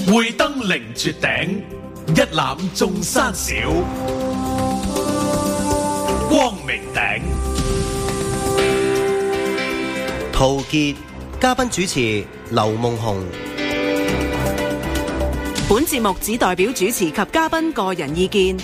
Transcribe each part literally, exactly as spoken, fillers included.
會登凌絕頂，一覽眾山小。光明頂， 陶傑，嘉賓主持劉夢熊。 本節目只代表主持及嘉賓個人意見。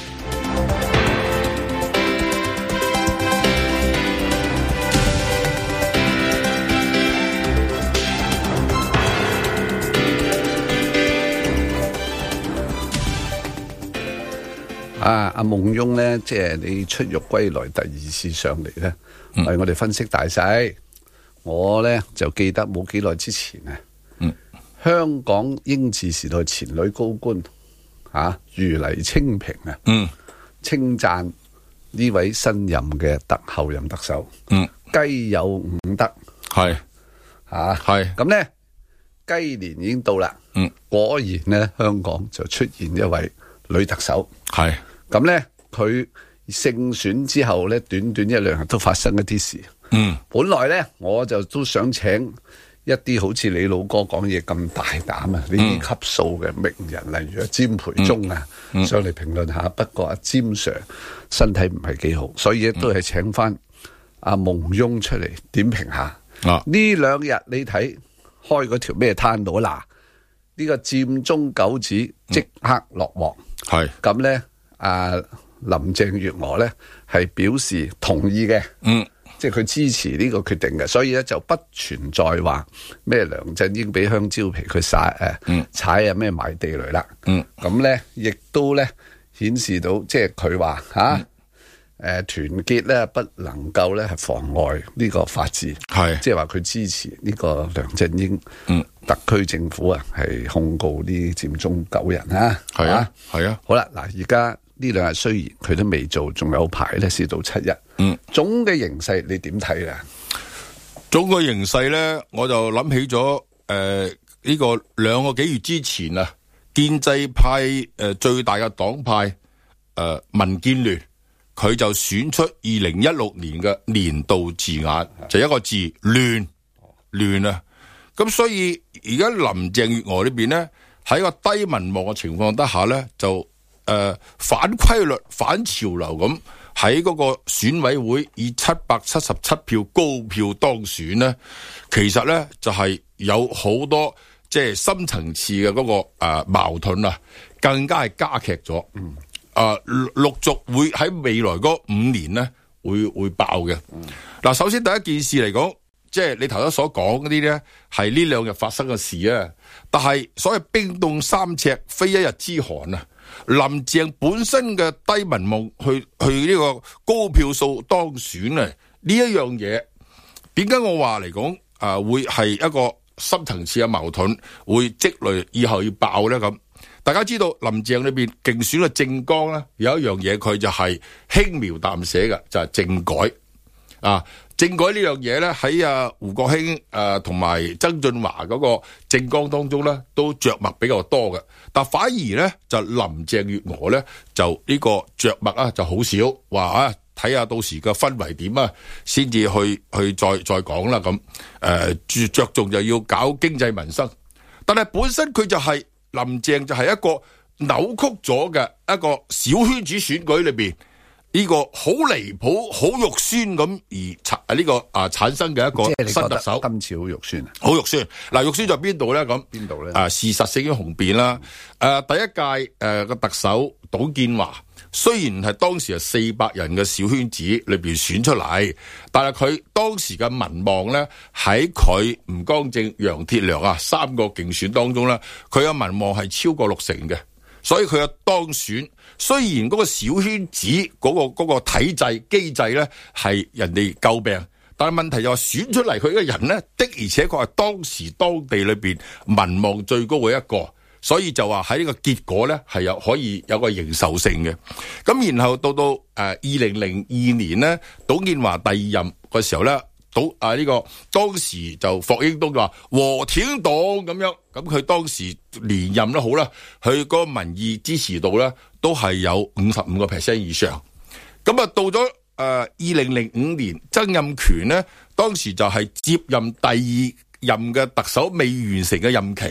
啊！阿夢熊咧，即係你出獄歸來第二次上嚟咧，為、嗯、我哋分析大勢。我咧就記得冇幾耐之前啊、嗯，香港英治時代前女高官啊，余黎青萍啊，嗯，稱讚呢位新任嘅特後任特首，嗯，雞有五德，係啊，係咁咧，雞年已經到啦，嗯，果然咧，香港就出現一位女特首，係。咁咧，佢勝選之後咧，短短一兩日都發生一啲事。嗯，本來咧，我就都想請一啲好似你老哥講嘢咁大膽啊，呢啲級數嘅名人，例如阿詹培忠啊，嗯嗯、上嚟評論下。不過阿詹 Sir 身體唔係幾好，所以咧都係請翻阿夢熊出嚟點評下。啊，呢兩日你睇開嗰條咩攤到嗱，呢個佔中九子即刻落鑊。係咁咧。啊，林鄭月娥咧係表示同意嘅，嗯，即係佢支持呢個決定嘅，所以咧就不存在話咩梁振英俾香蕉皮佢撒誒踩啊咩埋地雷啦，嗯，咁咧亦都咧顯示到即係佢話吓誒團結咧不能夠咧係妨礙呢個法治，係即係話佢支持呢個梁振英，嗯，特區政府啊係控告啲佔中九人啊，係啊係啊，好啦嗱而家。呢兩日雖然佢都未做，仲有排咧，先到七日。嗯，總嘅形勢你點睇咧？ 總嘅形勢咧，我就諗起咗誒呢個兩個幾月之前啊，建制派誒、呃、最大嘅黨派誒、呃、民建聯，佢就選出二零一六年嘅年度字眼，就一個字亂亂啊！咁所以而家林鄭月娥呢邊咧，喺個低民望嘅情況底下咧，就誒、呃，反規律、反潮流咁喺嗰個選委會以七百七十七票高票當選咧，其實咧就係、是、有好多即係深層次嘅嗰、那個誒、呃、矛盾啊，更加係加劇咗。嗯，誒陸續會喺未來嗰五年咧會會爆嘅。嗱、嗯，首先第一件事嚟講，即係你頭先所講嗰啲咧，係呢兩日發生嘅事啊。但係所謂冰凍三尺，非一日之寒啊。林鄭本身嘅低民望去去呢個高票數當選啊，呢一樣嘢，點解我話嚟講啊會係一個深層次嘅矛盾，會積累以後要爆咧咁？大家知道林鄭裏邊競選嘅政綱咧，有一樣嘢佢就係輕描淡寫嘅，就係、是、政改啊。政改呢樣嘢咧，喺啊胡國興誒同埋曾俊華嗰個政綱當中咧，都着墨比較多嘅。但反而咧就林鄭月娥咧就呢個着墨啊就好少，話啊睇下到時嘅氛圍點啊，先至去去再再講啦咁。誒着重就要搞經濟民生，但係本身佢就係、是、林鄭就係一個扭曲咗嘅一個小圈子選舉裏邊。呢、這個好離譜、好肉酸咁而產呢、這個啊產生嘅一個新特首， 今次好肉酸啊！ 好肉酸。嗱，肉酸在邊度咧？咁邊度咧？ 啊，事實勝於雄辯啦。誒、啊，第一屆誒個特首董建華，雖然係當時係四百人嘅小圈子裏邊選出嚟，但係佢當時嘅民望咧，喺佢吳江正、楊鐵樑啊三個競選當中咧，佢嘅民望係超過六成嘅。所以佢嘅當選，雖然嗰個小圈子嗰、嗰個、嗰個體制機制咧係人哋詬病，但係問題就係選出嚟佢嘅人咧的而且確係當時當地裏邊民望最高嘅一個，所以就話喺呢個結果咧係有可以有個認受性嘅。咁然後到到誒二零零二年咧，董建華第二任嘅時候咧。到啊呢個當時就霍英東話和挺黨咁樣，咁佢當時連任都好啦，佢嗰個民意支持度咧都係有五十五個 percent 以上。咁啊到咗誒二零零五年，曾蔭權咧當時就係接任第二任嘅特首未完成嘅任期，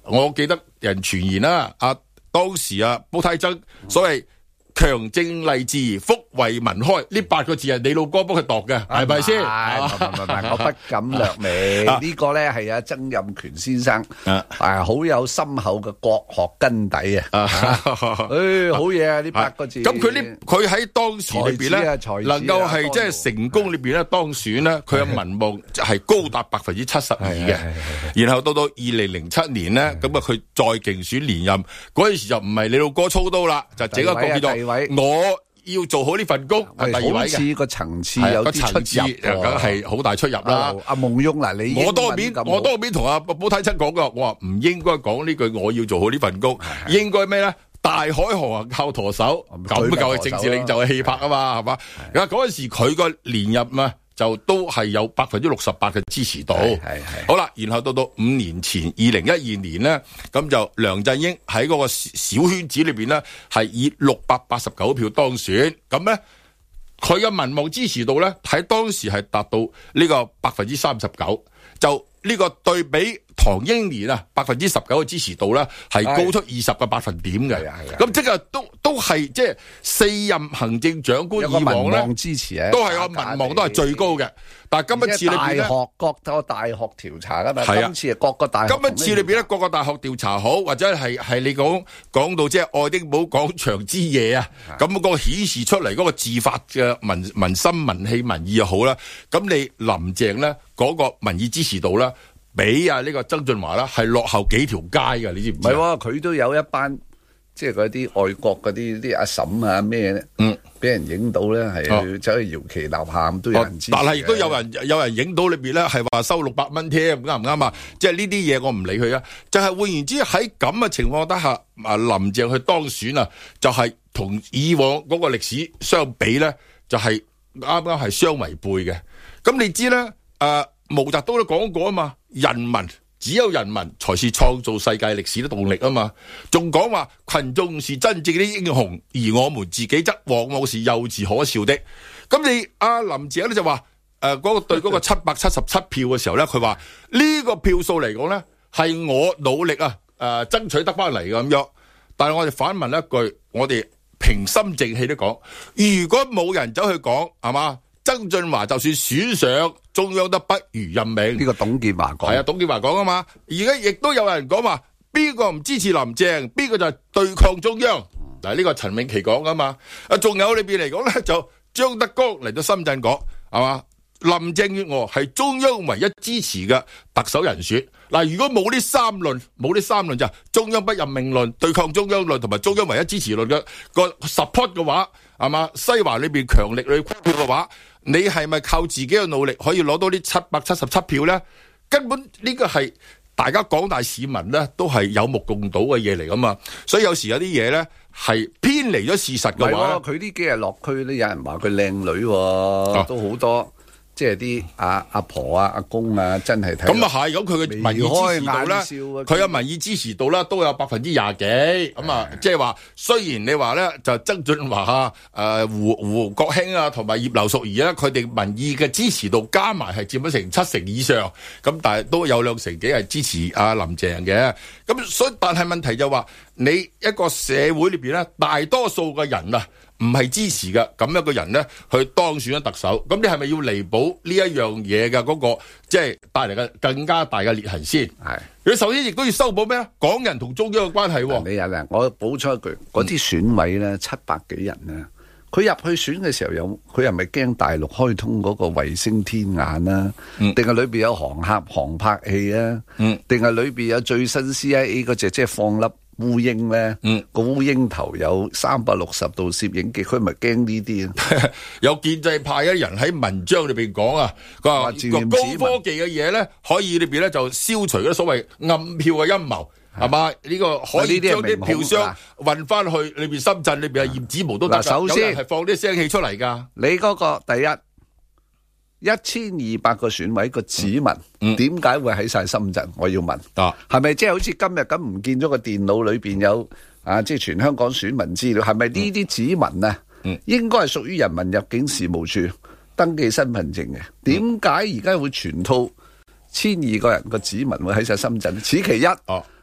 我記得人傳言啦，啊當時啊煲呔曾所謂強正勵志福為民開呢八個字係你老哥幫佢度嘅，係咪先？ 唔係唔係唔係，我不敢略微。呢個咧係阿曾蔭權先生，係好有深厚嘅國學根底啊！誒，好嘢啊！呢八個字。 咁佢呢？佢喺當時裏邊咧，能夠係即係成功裏邊咧當選咧，佢嘅民望係高達百分之七十二嘅。然後到到二零零七年咧，咁啊佢再競選連任嗰陣時就唔係你老哥操刀啦，就整一個叫做。我要做好呢份工，係第二位嘅。好似個層次有啲出入，梗係好大出入啦。阿夢翁嗱，你我當面我當面同阿煲呔曾講噶，我話唔應該講呢句，我要做好呢份工，應該咩咧？大海航行靠舵手，咁就係政治領袖嘅氣魄啊嘛，係嘛？嗱嗰陣時佢個連任啊。就都係有百分之六十八嘅支持度，係係好啦。然後到到五年前二零一二年咧，咁就梁振英喺嗰個小圈子裏邊咧，係以六百八十九票當選，咁咧佢嘅民望支持度咧喺當時係達到呢個百分之三十九，就呢個對比唐英年啊百分之十九嘅支持度咧係高出二十個百分點嘅，咁即係都都係即係四任行政長官以往咧支持咧，都係個民望都係最高嘅。但係今一次裏邊咧，大學各個大學調查噶嘛，今次係各個大學。今一次裏邊咧，各個大學調查好，或者係係你講講到即係愛丁堡廣場之夜啊，咁嗰個顯示出嚟嗰個自發嘅民民心民氣民意又好啦。咁你林鄭咧嗰個民意支持度咧，比啊呢個曾俊華啦係落後幾條街噶，你知唔知？唔係喎，佢都有一班即係嗰啲外國嗰啲啲阿嬸啊咩咧，嗯，俾人影到咧係走去搖旗吶喊都有人支持。但係亦都有人有人影到裏邊咧係話收六百蚊添，啱唔啱啊？即係呢啲嘢我唔理佢啊。就係換言之喺咁嘅情況底下，啊林鄭去當選啊，就係同以往嗰個歷史相比咧，就係啱啱係相違背嘅。咁你知咧，誒毛澤東都講過啊嘛，人民。只有人民才是創造世界歷史的動力啊嘛，仲講話群眾是真正的英雄，而我們自己則往往是幼稚可笑的。咁你阿林鄭咧就話誒嗰個對嗰個七百七十七票嘅時候咧，佢話呢個票數嚟講咧係我努力啊誒、呃、爭取得翻嚟嘅咁樣。但係我哋反問一句，我哋平心靜氣都講，如果冇人走去講係嘛？曾俊華就算選上，中央都不如任命。呢個董建華講，係啊，董建華講啊嘛。而家亦都有人講話，邊個唔支持林鄭，邊個就係對抗中央。嗱、嗯，呢個陳永琪講噶嘛。啊，仲有裏邊嚟講咧，就張德江嚟到深圳講，係嘛？林鄭月娥係中央唯一支持嘅特首人選。嗱，如果冇呢三論，冇呢三論就中央不任命論、對抗中央論同埋中央唯一支持論嘅個 support 嘅話，係嘛？西環裏邊強力去箍票嘅話，你係咪靠自己嘅努力可以攞到呢七百七十七票咧？根本呢個係大家廣大市民咧都係有目共睹嘅嘢嚟噶嘛。所以有時有啲嘢咧係偏離咗事實嘅話，佢呢幾日落區咧，有人話佢靚女、喎啊，都好多。即係啲阿阿婆啊、阿公啊，真係睇咁啊係，咁佢嘅民意支持度咧，佢嘅民意支持度咧都有百分之廿幾，咁啊，即係話雖然你話咧就曾俊華啊、誒胡胡國興啊同埋葉劉淑儀咧，佢哋民意嘅支持度加埋係佔咗成七成以上，咁但係都有兩成幾係支持阿林鄭嘅，咁所以但係問題就話你一個社會裏邊咧，大多數嘅人啊。唔係支持嘅咁一個人咧，去當選咗特首，咁你係咪要彌補呢一樣嘢嘅嗰個即係帶嚟嘅更加大嘅裂痕先？係，佢首先亦都要修補咩啊？港人同中央嘅關係。你有咧，我補充一句，嗰啲選委咧七百幾人咧，佢入去選嘅時候有，佢係咪驚大陸開通嗰個衛星天眼啊？定係裏邊有航客航拍器啊？嗯，定係裏邊有最新 C I A 嗰隻即係放粒烏蠅咧，嗯，個烏蠅頭有三百六十度攝影機，佢咪驚呢啲啊？有建制派嘅人喺文章裏邊講啊，佢話高科技嘅嘢咧，可以裏邊咧就消除嗰所謂暗票嘅陰謀，係嘛？呢個可以將啲票箱運翻去裏邊深圳裏邊啊，驗指模都得。首先係放啲聲氣出嚟噶。你嗰個第一。一千二百個選委個指紋，點解會喺晒深圳？我要問，係咪即係好似今日咁唔見咗個電腦裏邊有啊？即係全香港選民資料，係咪呢啲指紋啊？應該係屬於人民入境事務處登記身份證嘅。點解而家會全套千二個人個指紋會喺晒深圳？此其一。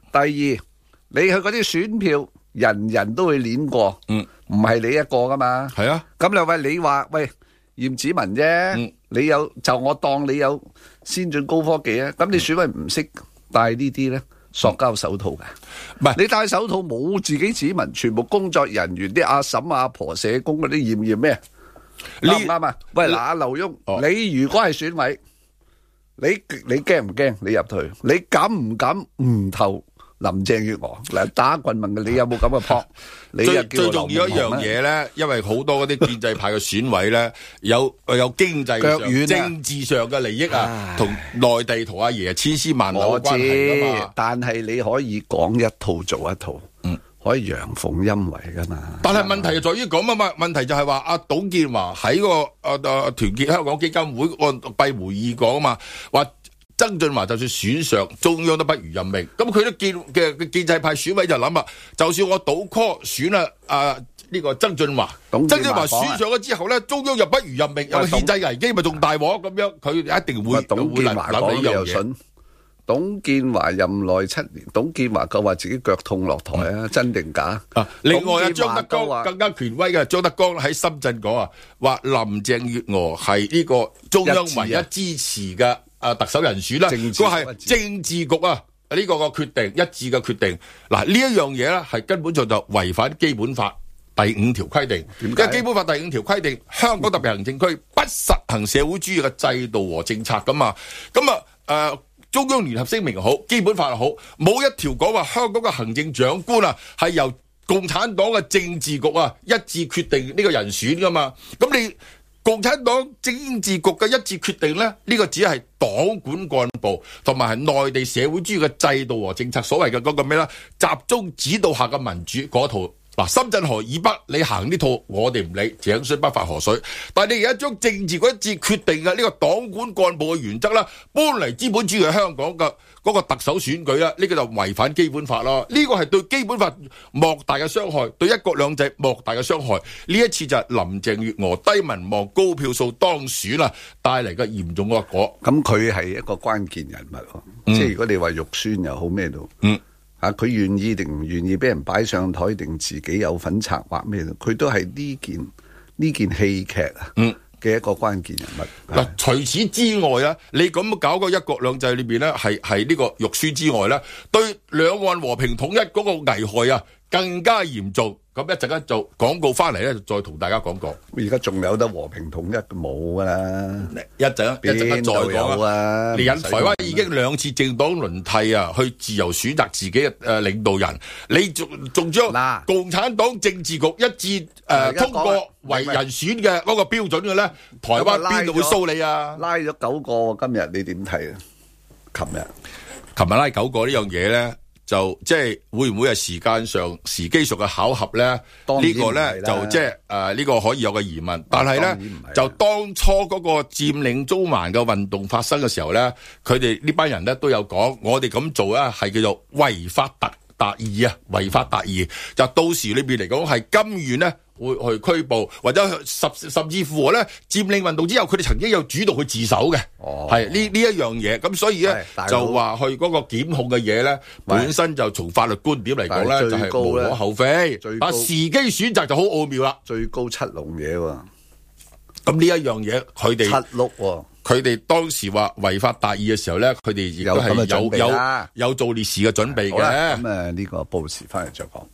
第二，你去嗰啲選票，人人都會碾過， 嗯， 唔係你一個噶嘛。 係啊， 咁又喂，你話喂驗指紋啫， 嗯你有就我當你有先進高科技啊，咁你選委唔識戴呢啲咧，塑膠手套㗎。 唔係你戴手套冇自己指紋，全部工作人員啲阿嬸阿婆社工嗰啲驗驗咩？ 呢啱唔啱啊？喂，嗱，阿劉墉， 哦你如果係選委，你你驚唔驚？你入去，你敢唔敢唔投林鄭月娥？嗱，打棍問嘅，你有冇咁嘅撲？你又叫我最最重要一樣嘢咧，因為好多嗰啲建制派嘅選委咧，有有經濟腳上、 軟啊政治上嘅利益啊，同內地同阿爺千絲萬縷我嘅關係噶知嘛。， 但係你可以講一套做一套， 嗯， 可以陽奉陰違噶嘛。 但係問題就在於咁啊嘛，問題就係話阿董建華喺個誒誒團結香港基金會按閉會議講啊嘛，話曾俊華就算選上，中央都不如任命。咁佢都建嘅建制派選委就諗啦，就算我倒 call 選啦啊呢個曾俊華， 董曾俊建華講啊華選上咗之後咧，中央又不如任命，有個憲制危機咪仲大鑊咁樣，佢一定會董會諗建華講諗呢樣嘢。 你又信？董建華任內七年，董建華夠話自己腳痛落台啊，真定假？ 啊！另外啊， 董建張德華都話江更加權威嘅，張德江喺深圳講啊，話林鄭月娥係呢個中央唯一支持嘅啊特首人選啦， 政治佢係政治局啊呢個個決定一致嘅決定。嗱呢一樣嘢咧係根本上就違反基本法第五條規定，因為基本法第五條規定香港特別行政區不實行社會主義嘅制度和政策噶嘛，咁啊誒。中央聯合聲明好，基本法又好，冇一條講話香港嘅行政長官啊係由共產黨嘅政治局啊一致決定呢個人選噶嘛。咁你共產黨政治局嘅一致決定咧，呢、呢個只係黨管幹部同埋係內地社會主義嘅制度和政策，所謂嘅嗰個咩啦，集中指導下嘅民主嗰套。嗱，深圳河以北你行呢套，我哋唔理，井水不犯河水。但係你而家將政治嗰一致決定嘅呢個黨管幹部嘅原則啦，搬嚟資本主義香港嘅嗰個特首選舉啦，呢個就違反基本法咯。呢個係對基本法莫大嘅傷害，對一國兩制莫大嘅傷害。呢一次就係林鄭月娥低民望高票數當選啦，帶嚟嘅嚴重惡果。 咁佢係一個關鍵人物喎， 嗯即係如果你話肉酸又好咩都， 嗯。 啊！佢願意定唔願意俾人擺上台，定自己有份策劃咩？佢都係呢件呢件戲劇啊嘅一個關鍵人物。 嗱、嗯，除此之外咧，你咁搞個一國兩制裏邊咧，係係呢個肉酸之外咧，對兩岸和平統一嗰個危害啊，更加嚴重。咁一陣間做廣告翻嚟咧，再同大家講講。 而家仲有得和平統一冇噶啦， 一陣一陣間再講啊！ 連引台灣已經兩次政黨輪替啊，去自由選擇自己嘅誒領導人，你仲仲將嗱共產黨政治局一致誒、呃、通過為人選嘅嗰個標準嘅咧，台灣邊度會騷你啊？ 拉咗九個，今日你點睇啊？琴日， 琴日拉九個呢樣嘢咧。就即係會唔會係時間上時機上嘅巧合咧？呢個咧就即係誒呢個可以有個疑問。但係咧就當初嗰個佔領中環嘅運動發生嘅時候咧，佢哋呢班人咧都有講，我哋咁做咧係叫做違法達達義啊，違法達義。就到時裏邊嚟講係甘願咧會去拘捕，或者甚甚至乎咧佔領運動之後，佢哋曾經有主動去自首嘅。哦，係呢呢一樣嘢。咁所以咧就話去嗰個檢控嘅嘢咧，本身就從法律觀點嚟講咧，就係無可厚非。但時機選擇就好奧妙啦。 最高七籠嘢喎。 咁呢一樣嘢，佢哋七碌喎。 佢哋當時話違法達義嘅時候咧，佢哋亦都係有有有做烈士嘅準備嘅。 咁誒呢個報時翻嚟再講。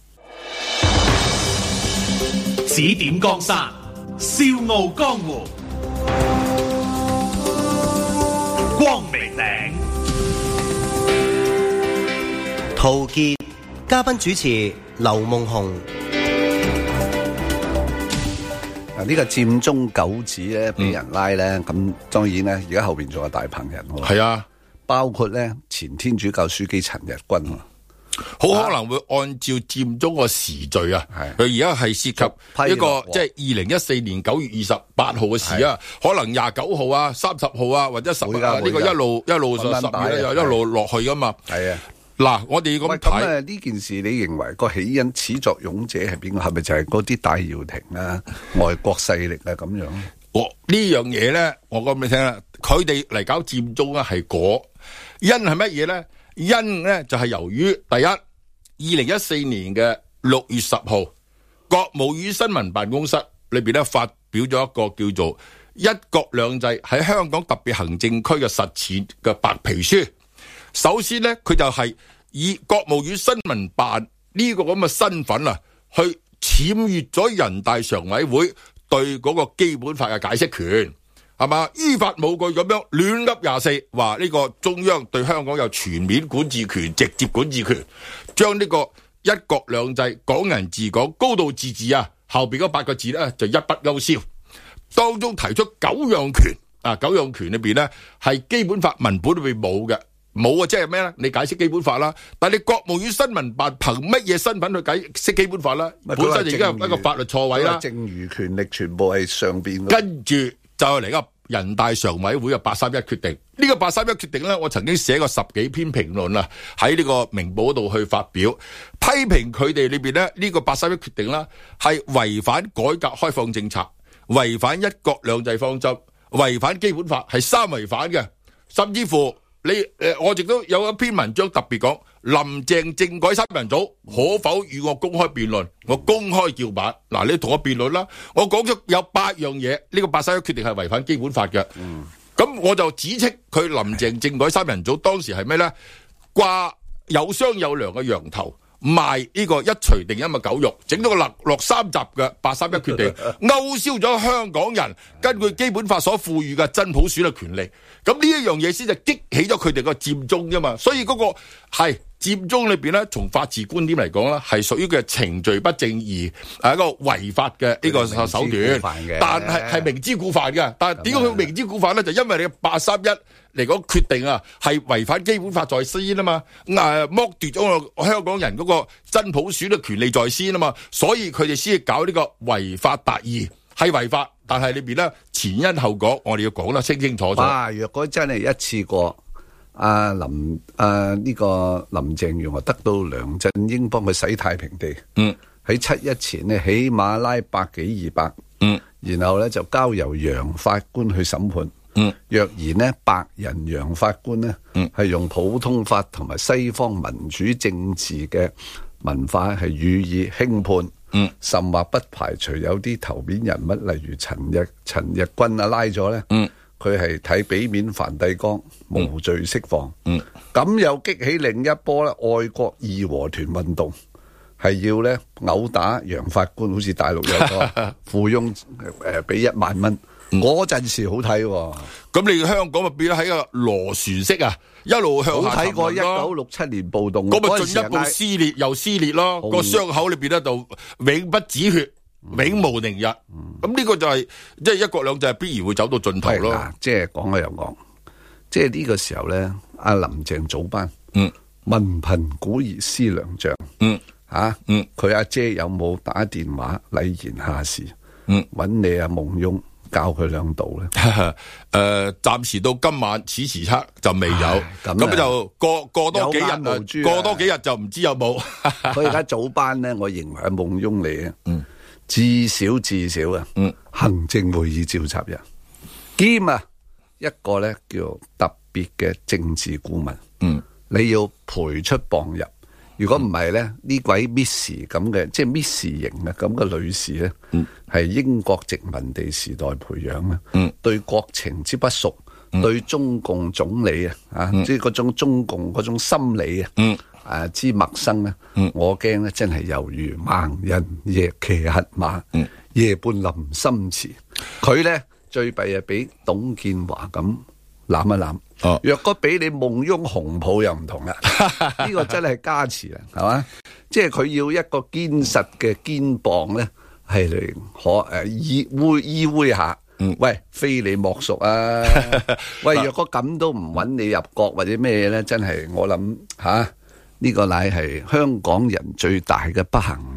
指點江山，笑傲江湖，光明頂。 陶傑，嘉賓主持劉夢熊。 嗱，呢個佔中九子咧，俾人拉咧，咁、嗯、當然咧，而家後邊仲有大棚人喎。係啊， 包括咧前天主教書記陳日君。 好可能會按照佔中個時序啊，佢而家係涉及一個即係二零一四年九月二十八號嘅事啊，可能廿九號啊、三十號啊或者十啊呢個一路一路十月咧又一路落去噶嘛。係啊，嗱，我哋咁睇咁呢件事，你認為個起因始作俑者係邊個？係咪就係嗰啲戴耀廷啊、外國勢力啊咁樣？ 我呢樣嘢咧，我講俾你聽啦，佢哋嚟搞佔中啊係果因係乜嘢咧？ 因咧就係、是、由於第一，二零一四年嘅六月十號，國務院新聞辦公室裏邊咧發表咗一個叫做一國兩制喺香港特別行政區嘅實踐嘅白皮書。首先咧，佢就係以國務院新聞辦呢個咁嘅身份啊，去僭越咗人大常委會對嗰個基本法嘅解釋權，係嘛？依法無據咁樣亂噏廿四，話呢個中央對香港有全面管治權、直接管治權，將呢個一國兩制、港人治港、高度自治啊，後邊嗰八個字咧就一筆勾銷。當中提出九樣權啊，九樣權裏邊咧係基本法文本裏邊冇嘅，冇啊，即係咩咧？你解釋基本法啦，但係你國務院新聞辦憑乜嘢身份去解釋基本法啦？本身已經係一個法律錯位啦。 剩餘權力全部係上邊。 跟住就係嚟個人大常委會嘅八三一決定。呢個八三一決定咧，我曾經寫過十幾篇評論啊，喺呢個明報嗰度去發表批評佢哋裏邊咧呢個八三一決定啦，係違反改革開放政策，違反一國兩制方針，違反基本法，係三違反嘅。甚至乎你誒，我亦都有一篇文章特別講林鄭政改三人組可否與我公開辯論，我公開叫板。嗱，你同我辯論啦，我講咗有八樣嘢，呢個八三一決定係違反基本法嘅。咁、嗯、我就指斥佢林鄭政改三人組當時係咩咧？掛有商有量嘅羊頭，賣呢個一錘定音嘅狗肉，整咗個落落三集嘅八三一決定，勾銷咗香港人根據基本法所賦予嘅真普選嘅權利。咁呢一樣嘢先就激起咗佢哋個佔中啫嘛。所以嗰個係佔中裏邊咧，從法治觀點嚟講咧，係屬於嘅程序不正義，係一個違法嘅呢個手段。但係係明知故犯嘅。但係點解佢明知故犯咧？就因為你嘅八三一嚟講決定啊，係違反基本法在先啊嘛，誒剝奪咗我香港人嗰個真普選嘅權利在先啊嘛，所以佢哋先搞呢個違法達義，係違法，但係裏邊咧前因後果，我哋要講得清清楚楚。 哇！若果真係一次過，阿、啊、林阿呢、啊這個林鄭月娥得到梁振英幫佢洗太平地，嗯，喺七一前呢，起碼拉百幾二百，嗯，然後咧就交由楊法官去審判。嗯，若然呢，白人楊法官呢，嗯，係用普通法同埋西方民主政治嘅文化係予以輕判，嗯，甚或不排除有啲頭面人物，例如陳日陳日君啊拉咗咧，嗯，佢係睇俾面梵蒂岡無罪釋放，嗯，咁、嗯、又激起另一波咧愛國義和團運動，係要咧毆打楊法官，好似大陸有個富翁誒俾一萬蚊。嗰陣時好睇喎， 咁你香港咪變咗喺個螺旋式啊，一路向下沉咯。好睇過一九六七年暴動，咁咪進一步撕裂又撕裂咯，個傷口裏邊咧就永不止血，嗯、永無寧日。咁、嗯、呢個就係即係一國兩制必然會走到盡頭咯。 即係講開又講，即係呢個時候咧，阿林鄭組班，嗯，文憑古兒思良將，嗯，吓、啊，嗯，佢阿姐有冇打電話禮賢下士，嗯，揾你阿夢翁教佢兩道咧，誒、 呃，暫時到今晚此時刻就未有，咁就過過多幾日，啊、過多幾日就唔知有冇。 佢而家早班咧，我認為係夢翁嚟嘅，嗯，至少至少啊，嗯，行政會議召集人兼啊一個咧叫特別嘅政治顧問，嗯，你要陪出傍入。如果唔係咧，呢位 Miss 咁嘅，即係 Miss 型嘅咁嘅女士咧，係、嗯、英國殖民地時代培養咧、嗯，對國情之不熟，嗯、對中共總理啊，啊、嗯，即係嗰種中共嗰種心理啊，嗯、啊之陌生咧、嗯，我驚咧真係猶如盲人夜騎黑馬，嗯、夜半臨深池。佢咧最弊係俾董建華咁攬一攬。哦、若果俾你夢翁紅抱又唔同啦，呢個真係加持啦，係嘛？即係佢要一個堅實嘅肩膀咧，係嚟可誒依偎依偎下。嗯，喂，非你莫屬啊！喂，若果咁都唔揾你入國或者咩咧，真係我諗吓呢個乃係香港人最大嘅不幸啊！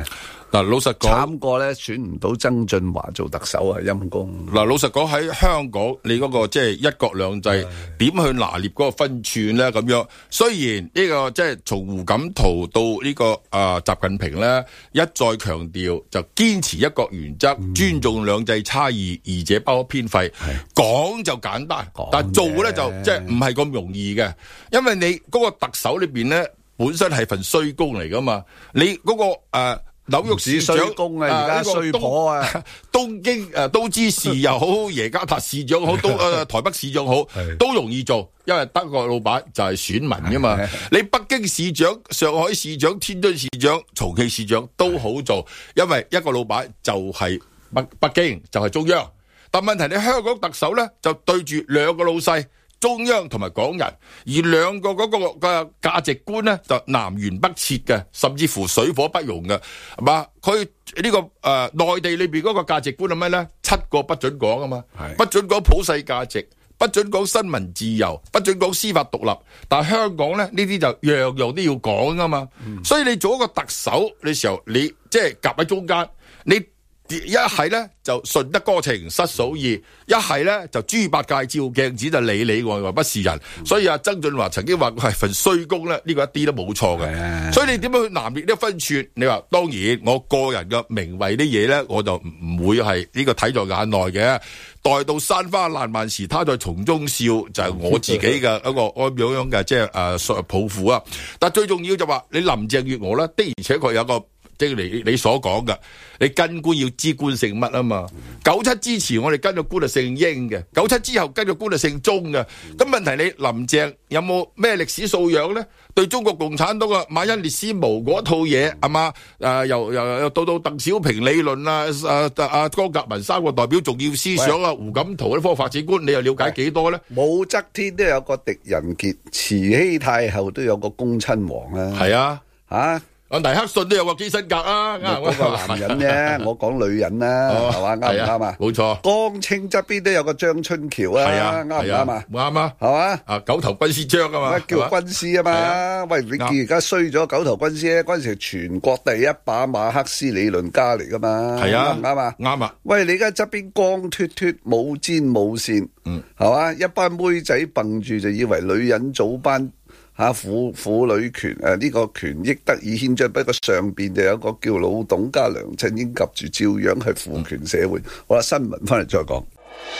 嗱，老實講， 慘過咧選唔到曾俊華做特首啊，陰公。 嗱，老實講喺香港，你嗰個即係一國兩制點去拿捏嗰個分寸咧？咁樣雖然呢個即係從胡錦濤到呢個啊習近平咧，一再強調就堅持一國原則，尊重兩制差異，二者不可偏廢。講就簡單，但係做咧就即係唔係咁容易嘅，因為你嗰個特首裏邊咧本身係份衰工嚟噶嘛，你嗰個誒。紐約市長衰工啊，而家衰婆啊， 東京誒都知事又好，耶加達市長好，都誒台北市長好，都容易做，因為德國老闆就係選民噶嘛。你北京市長、上海市長、天津市長、重慶市長都好做，因為一個老闆就係北北京，就係中央。但問題你香港特首咧，就對住兩個老細。中央同埋港人，而兩個嗰個嘅價值觀咧就南轅北轍嘅，甚至乎水火不容嘅，係嘛？佢呢個誒內地裏邊嗰個價值觀係咩咧？七個不准講啊嘛，不准講普世價值，不准講新聞自由，不准講司法獨立。但係香港咧呢啲就樣樣都要講噶嘛，嗯、所以你做一個特首嘅時候，你即係夾喺中間，你。一係咧就順得哥情失嫂意，一係咧就豬八戒照鏡子就里里外外不是人。嗯、所以阿曾俊華曾經話佢係份衰工咧，呢、呢個一啲都冇錯嘅。的所以你點樣去拿捏呢個分寸？你話當然我個人嘅名位啲嘢咧，我就唔會係呢個睇在眼內嘅。待到山花爛漫時，他在叢中笑，就係、是、我自己嘅一個咁樣樣嘅即係誒抱負啊。但最重要就話你林鄭月娥咧，的而且確有個。即係你你所講嘅，你跟官要知官姓乜啊嘛？九七之前我哋跟個官係姓英嘅，九七之後跟個官係姓鍾嘅。咁問題你林鄭有冇咩歷史素養咧？對中國共產黨嘅馬恩列斯模嗰套嘢係嘛？誒又又又到到鄧小平理論啊，誒阿江澤民三個代表重要思想啊，胡錦濤啲科學發展觀，你又了解幾多咧？ 武則天都有個狄仁傑，慈禧太后都有個恭親王啊。係啊，嚇。 阿尼克遜都有個基辛格啊， 嗰個男人啫，我講女人啦，係嘛，啱唔啱啊？ 冇錯。 江青側邊都有個張春橋啊，啱唔啱啊？ 啱啊， 係嘛？ 啊九頭軍師章啊嘛， 叫軍師啊嘛。喂，你見而家衰咗九頭軍師咧，嗰陣時全國第一把馬克思理論家嚟噶嘛？係啊，啱唔啱啊？啱啊。喂，你而家側邊光脫脫冇尖冇線，嗯，係嘛？一班妹仔蹦住就以為女人早班。吓婦婦女權誒呢、啊這個權益得以憲章，不過上邊就有一個叫老董加梁振英夾住，照樣係父權社會。好啦，新聞翻嚟再講。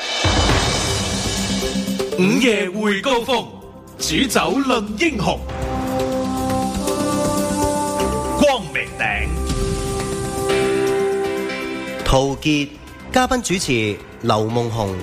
午夜會高峰，煮酒論英雄。光明頂， 陶傑，嘉賓主持劉夢熊。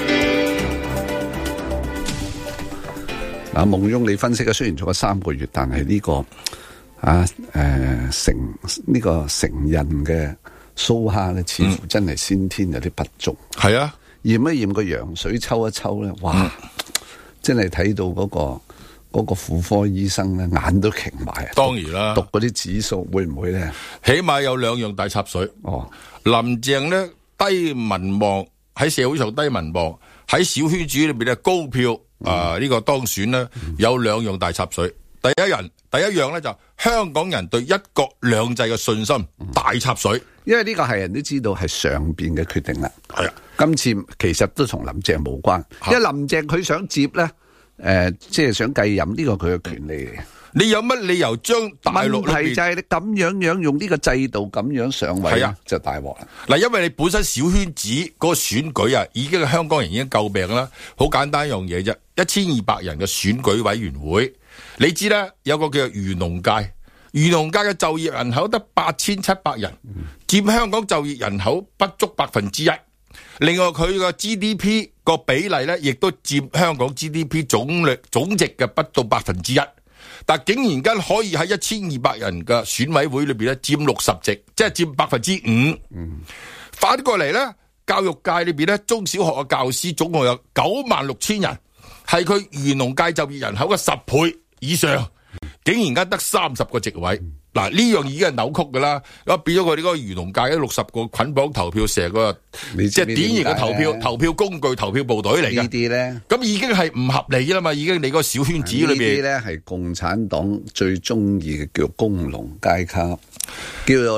啊，夢翁你分析嘅雖然做咗三個月，但係呢、這個啊誒、呃、成呢、這個成人嘅蘇蝦咧，似乎真係先天有啲不足。係、嗯、啊，驗一驗個羊水抽一抽咧，哇！嗯、真係睇到嗰、那個嗰、那個婦科醫生咧，眼都擎埋。當然啦，讀嗰啲指數會唔會咧？ 起碼有兩樣大插水。哦，林鄭咧低民望，喺社會上低民望，喺小圈子裏邊咧高票。嗯、啊！呢、這個當選咧有兩樣大插水。第一人，第一樣咧就香港人對一國兩制嘅信心大插水， 因為呢個係人都知道係上邊嘅決定啦。係啊，今次其實都同林鄭無關，因為林鄭佢想接咧，誒、呃，即係想繼任呢個佢嘅權利嚟嘅。 你有乜理由將大陸問題就係你咁樣樣用呢個制度咁樣上位，係啊，就大鑊啦。 嗱，因為你本身小圈子嗰個選舉啊，已經係香港人已經詬病啦。好簡單一樣嘢啫，一千二百人嘅選舉委員會，你知啦，有個叫做漁農界，漁農界嘅就業人口得八千七百人，佔香港就業人口不足百分之一。另外佢個 G D P 個比例咧，亦都佔香港 G D P 總率總值嘅不到百分之一。但竟然間可以喺一千二百人嘅選委會裏邊咧佔六十席，即係佔百分之五。嗯，反過嚟咧，教育界裏邊咧中小學嘅教師總共有九萬六千人，係佢漁農界就業人口嘅十倍以上，竟然間得三十個席位。嗱，呢樣已經係扭曲噶啦，咁變咗佢哋嗰個漁農界嗰六十個捆綁投票，成個即係典型嘅投票投票工具、投票部隊嚟嘅。呢啲咧，咁已經係唔合理啦嘛，已經你嗰個小圈子裏邊。呢啲咧係共產黨最中意嘅叫工農階級，叫做咧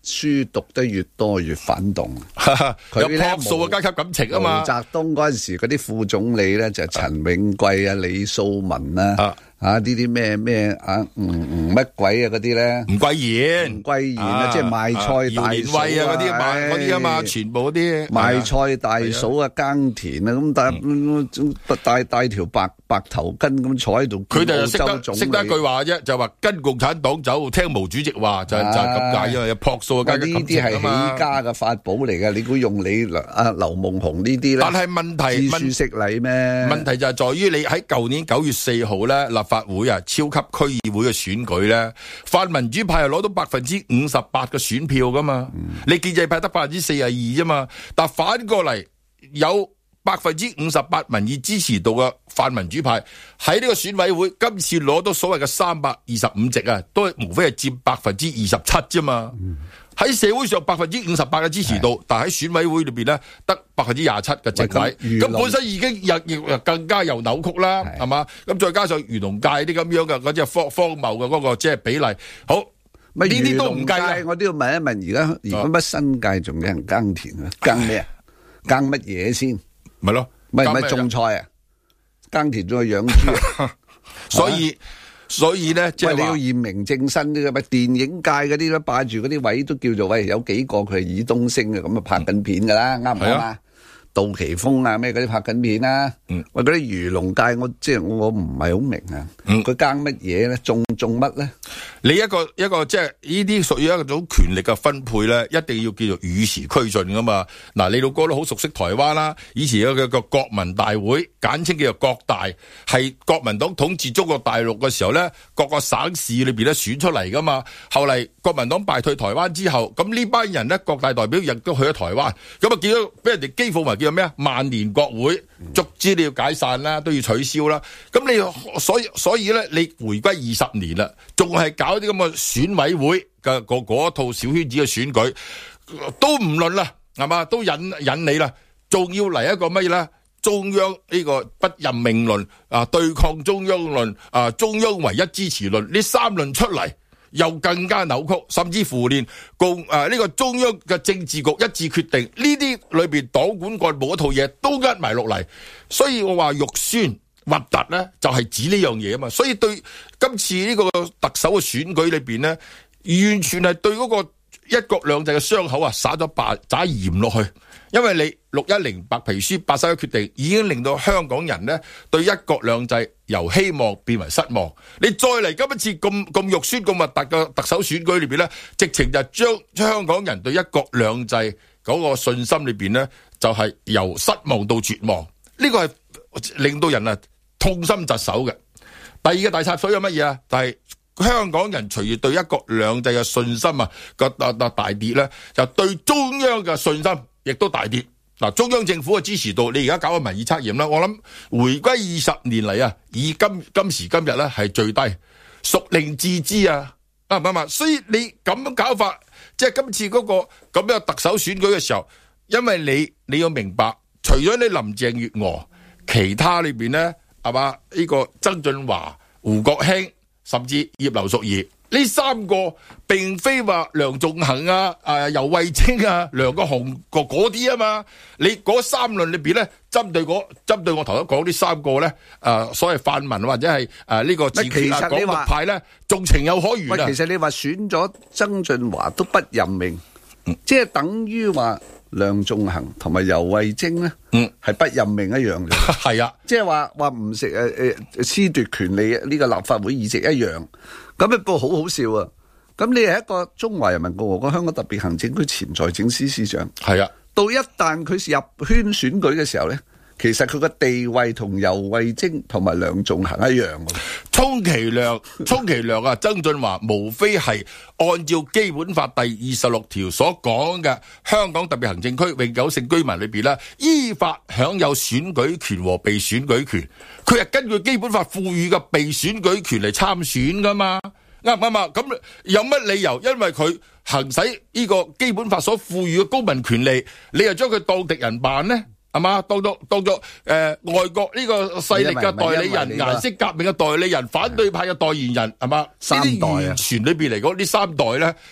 書讀得越多越反動。 有佢呢樸素嘅階級感情啊嘛。 毛澤東嗰陣時嗰啲副總理咧就係陳永貴啊、李素文啊。 啊啊！呢啲咩咩啊，吳吳乜鬼啊嗰啲咧， 吳桂賢、 吳桂賢啊，即係賣菜大嫂啊，嗰啲賣嗰啲啊嘛，全部嗰啲賣菜大嫂啊，耕田啊，咁帶帶帶條白白頭巾咁坐喺度。 佢哋就識得識得一句話啫，就話跟共產黨走，聽毛主席話，就就係咁解啊！有樸素嘅階級感情啊嘛。呢啲係起家嘅法寶嚟嘅，你估用你阿劉夢熊呢啲咧？但係問題知書識禮咩？問題就係在於你喺舊年九月四號咧立法會啊，超級區議會嘅選舉咧，泛民主派係攞到百分之五十八嘅選票噶嘛，嗯、你建制派得百分之四十二啫嘛，但反過嚟有百分之五十八民意支持度嘅泛民主派喺呢個選委會今次攞到所謂嘅三百二十五席啊，都係無非係佔百分之二十七啫嘛。喺、嗯、社會上百分之五十八嘅支持度，但喺選委會裏邊咧得百分之廿七嘅席位，咁本身已經又又更加又扭曲啦，係嘛？咁再加上漁農界啲咁樣嘅嗰隻荒荒謬嘅嗰個即係比例，好呢啲都唔計。我都要問一問，而家而家乜新界仲有人耕田啊？耕咩啊？耕乜嘢先？咪咯，咪咪種菜啊？耕田仲係養豬，所以。所以咧，即係你要驗明正身嘅，咪電影界嗰啲咧霸住嗰啲位都叫做喂，有幾個佢係爾冬升嘅，咁啊拍緊片噶啦，啱唔啱啊？杜琪峰啊，咩嗰啲拍緊片啦，嗯、喂嗰啲漁農界，我即係我唔係好明啊，佢耕乜嘢咧，種種乜咧？你一個一個即係呢啲屬於一種權力嘅分配咧，一定要叫做與時俱進噶嘛。嗱，你老哥都好熟悉台灣啦，以前有個個國民大會，簡稱叫做國大，係國民黨統治中國大陸嘅時候咧，各個省市裏邊咧選出嚟噶嘛。後嚟國民黨敗退台灣之後，咁呢班人咧，各大代表亦都去咗台灣，咁啊見到俾人哋譏諷為叫咩啊？萬年國會逐之你要解散啦，都要取消啦。咁你所以所以咧，你回歸二十年啦，仲係搞啲咁嘅選委會嘅嗰嗰套小圈子嘅選舉，都唔論啦，係嘛？都引引你啦，仲要嚟一個乜嘢咧？中央呢個不任命論啊，對抗中央論啊，中央唯一支持論，呢三論出嚟。又更加扭曲，甚至乎連共誒呢個中央嘅政治局一致決定呢啲裏邊黨管幹部嗰套嘢都呃埋落嚟，所以我話肉酸核突咧就係指呢樣嘢啊嘛，所以對今次呢個特首嘅選舉裏邊咧，完全係對嗰個一國兩制嘅傷口啊灑咗把灑鹽落去，因為你六一零白皮書八三一決定已經令到香港人咧對一國兩制由希望變為失望，你再嚟今一次咁咁肉酸咁核突嘅特首選舉裏邊咧，直情就將香港人對一國兩制嗰個信心裏邊咧，就係由失望到絕望，呢個係令到人啊痛心疾首嘅。第二個大插水有乜嘢啊？就係香港人隨住對一國兩制嘅信心啊個大大跌咧，就對中央嘅信心亦都大跌。嗱，中央政府嘅支持度，你而家搞個民意測驗啦，我諗回歸二十年嚟啊，以今今時今日咧係最低，孰令自知啊？啱唔啱啊？所以你咁樣搞法，即係今次嗰個咁樣特首選舉嘅時候，因為你你要明白，除咗你林鄭月娥，其他裏邊咧係嘛？呢個曾俊華、胡國興，甚至葉劉淑儀。呢三個並非話梁頌恆啊、誒游蕙禎啊、梁國雄嗰啲啊嘛，你嗰三論裏邊咧，針對嗰針對我頭先講呢三個咧，誒、呃、所謂泛民或者係誒呢個自決啊港獨派咧，仲情有可原啊。其實你話選咗曾俊華都不任命，嗯、即係等於話梁頌恆同埋游蕙禎咧，嗯，係不任命一樣嘅。係啊，即係話話唔食誒誒褫奪權利呢個立法會議席一樣。咁一個好好笑啊！咁你係一個中華人民共和國香港特別行政區前財政司司長，係啊。到一旦佢入圈選舉嘅時候咧，其實佢個地位同游蕙禎同埋梁頌恆一樣。充其量，充其量啊！曾俊華無非係按照基本法第二十六條所講嘅香港特別行政區永久性居民裏邊咧，依法享有選舉權和被選舉權。佢係根據基本法賦予嘅被選舉權嚟參選噶嘛？啱唔啱啊？咁有乜理由？因為佢行使呢個基本法所賦予嘅公民權利，你又將佢當敵人辦呢？係嘛？當作當作誒、呃、外國呢個勢力嘅代理人、顏色革命嘅代理人、反對派嘅代言人，係嘛？三代啊！全裏邊嚟講，呢三代咧，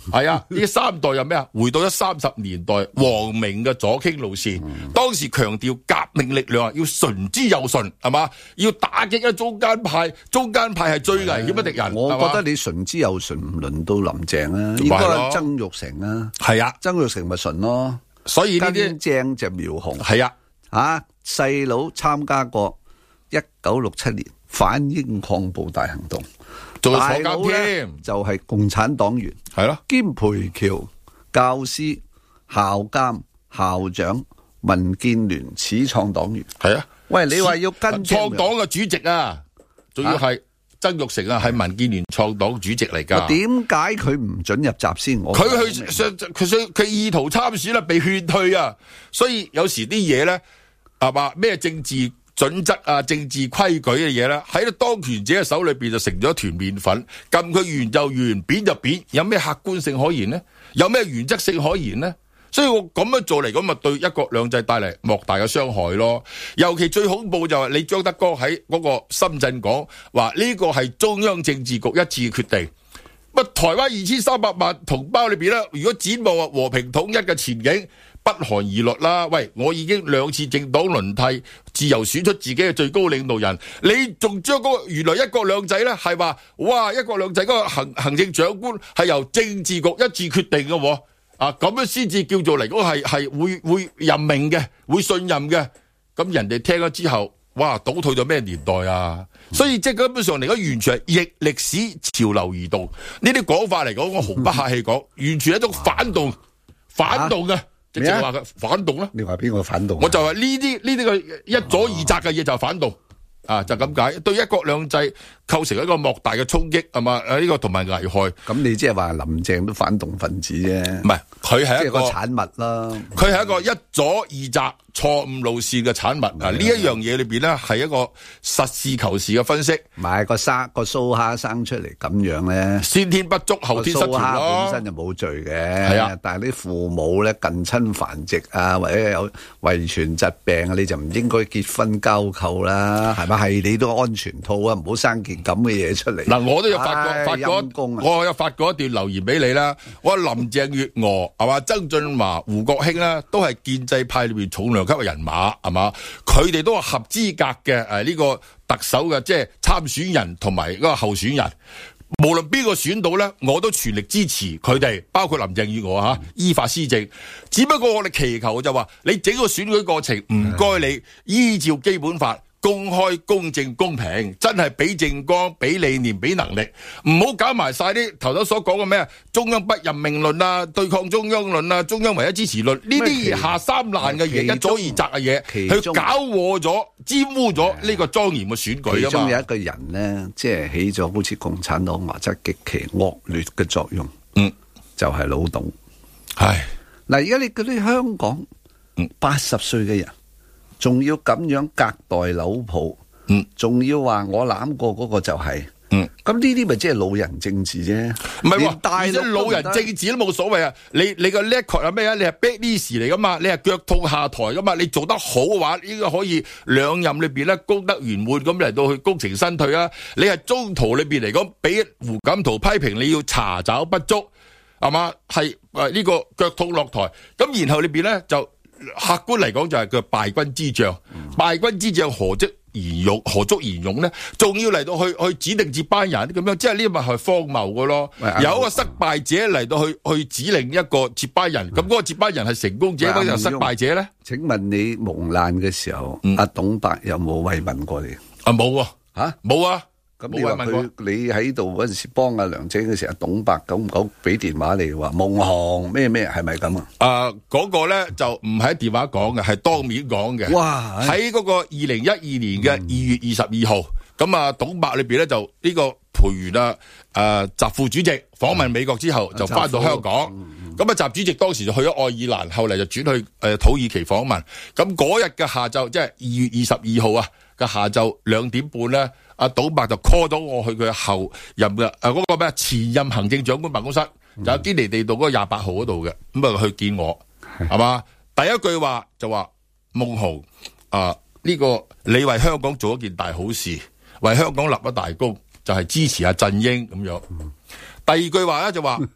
係啊，呢三代有咩啊？回到咗三十年代王明嘅左傾路線，嗯、當時強調革命力量啊，要純之又純，係嘛？要打擊一中間派，中間派係最危險嘅敵人。 我覺得你純之又純，唔輪到林鄭啊，應該係曾鈺成啊。係啊，曾鈺成咪純咯。所以呢啲正就苗紅。係啊，啊細佬參加過一九六七年反英抗暴大行動。做坐監添，就係共產黨員，係咯，兼培僑、教師、校監、校長、民建聯始創黨員，係啊。喂，你話要跟創黨嘅主席啊，仲要係曾鈺成啊，係民建聯創黨主席嚟噶。點解佢唔准入閘先？我佢去佢想佢意圖參選啦，被勸退啊。所以有時啲嘢咧，係嘛，咩政治準則啊，政治規矩嘅嘢咧，喺當權者嘅手裏邊就成咗一團麵粉，禁佢圓就圓，扁就扁，有咩客觀性可言呢？有咩原則性可言呢？所以我咁樣做嚟講，咪對一國兩制帶嚟莫大嘅傷害咯。尤其最恐怖就係你張德江喺嗰個深圳講話呢個係中央政治局一致決定。乜台灣二千三百萬同胞裏邊咧，如果展望和平統一嘅前景，不寒而栗啦！喂，我已經兩次政黨輪替，自由選出自己嘅最高領導人，你仲將嗰個原來一國兩制咧係話，哇，一國兩制嗰個行行政長官係由政治局一致決定嘅，啊，咁樣先至叫做嚟講係係會會任命嘅，會信任嘅。咁人哋聽咗之後，哇，倒退咗咩年代啊？所以即係根本上嚟講，完全係逆歷史潮流而動。呢啲講法嚟講，我毫不客氣講，完全係一種反動，反動嘅。直接話佢反動啦！你話邊個反動？我就話呢啲呢啲嘅一左二窄嘅嘢就係反動啊！就咁解，對一國兩制構成一個莫大嘅衝擊，係嘛？誒，呢個同埋危害。咁你即係話林鄭都反動分子啫？唔係，佢係一個產物啦。佢係一個一左二窄錯誤路線嘅產物啊！呢一樣嘢裏邊咧係一個實事求是嘅分析。唔係個生個蘇蝦生出嚟咁樣咧，先天不足後天失調咯。蘇蝦本身就冇罪嘅，係啊，但係啲父母咧近親繁殖啊，或者有遺傳疾病啊，你就唔應該結婚交媾啦，係咪？係你都安全套啊，唔好生件咁嘅嘢出嚟。嗱，我都有發過發過，我有發過一段留言俾你啦。我話林鄭月娥係嘛，曾俊華、胡國興啦，都係建制派裏邊重量級嘅人馬，係嘛？佢哋都係合資格嘅誒呢個特首嘅即係參選人同埋嗰個候選人。無論邊個選到咧，我都全力支持佢哋，包括林鄭月娥吓，依法施政。只不過我哋祈求就話，你整個選舉過程唔該你依照基本法。公開、公正、公平，真係俾政綱、俾理念、俾能力，唔好搞埋晒啲頭頭所講嘅咩啊，中央不任命論啊，對抗中央論啊，中央唯一支持論，呢啲下三濫嘅嘢，一左二窄嘅嘢，去搞禍咗、玷污咗呢個莊嚴嘅選舉啊嘛。其中有一個人呢，即係起咗好似共產黨話則極其惡劣嘅作用，嗯，就係老董。係嗱，而家你嗰啲香港八十歲嘅人。仲要咁樣隔代扭抱，嗯，仲要話我攬過嗰個就係、是，嗯，咁呢啲咪即係老人政治啫，唔係喎，大陸老人政治都冇所謂啊！你你個 record 係咩啊？你係 bad list 嚟噶嘛？你係腳痛下台噶嘛？你做得好嘅話，應該可以兩任裏邊咧功德圓滿咁嚟到去功成身退啊！你係中途裏邊嚟講，俾胡錦濤批評你要查找不足，係嘛？係誒呢個腳痛落台，咁然後裏邊咧就。客觀嚟講就係佢敗軍之將，嗯、敗軍之將何足言勇？何足言勇咧？仲要嚟到去去指定接班人咁樣，即係呢個係荒謬嘅咯。有一個失敗者嚟到去去指令一個接班人，咁嗰、嗯、個接班人係成功者，嗰個失敗者咧？請問你蒙難嘅時候，阿、嗯啊、董伯有冇慰問過你？啊冇啊，吓冇啊。咁你話佢你喺度嗰陣時幫阿梁振英嘅時候，董伯久唔久俾電話你話夢航咩咩係咪咁啊？啊，嗰個咧就唔係喺電話講嘅，係當面講嘅。哇！喺嗰個二零一二年嘅二月二十二號，咁、嗯、啊董伯裏邊咧就呢個培完啊誒習副主席訪問美國之後，嗯、就翻到香港。咁啊習主席當時就去咗愛爾蘭，後嚟就轉去誒土耳其訪問。咁嗰日嘅下晝，即係二月二十二號啊嘅下晝兩點半咧。阿董伯就 call 到我去佢後任嘅誒嗰個咩前任行政長官辦公室，嗯、就喺堅尼地道嗰個廿八號嗰度嘅，咁啊去見我係嘛？第一句話就話夢熊啊呢個你為香港做一件大好事，為香港立咗大功，就係、是、支持阿振英咁樣。嗯、第二句話咧就話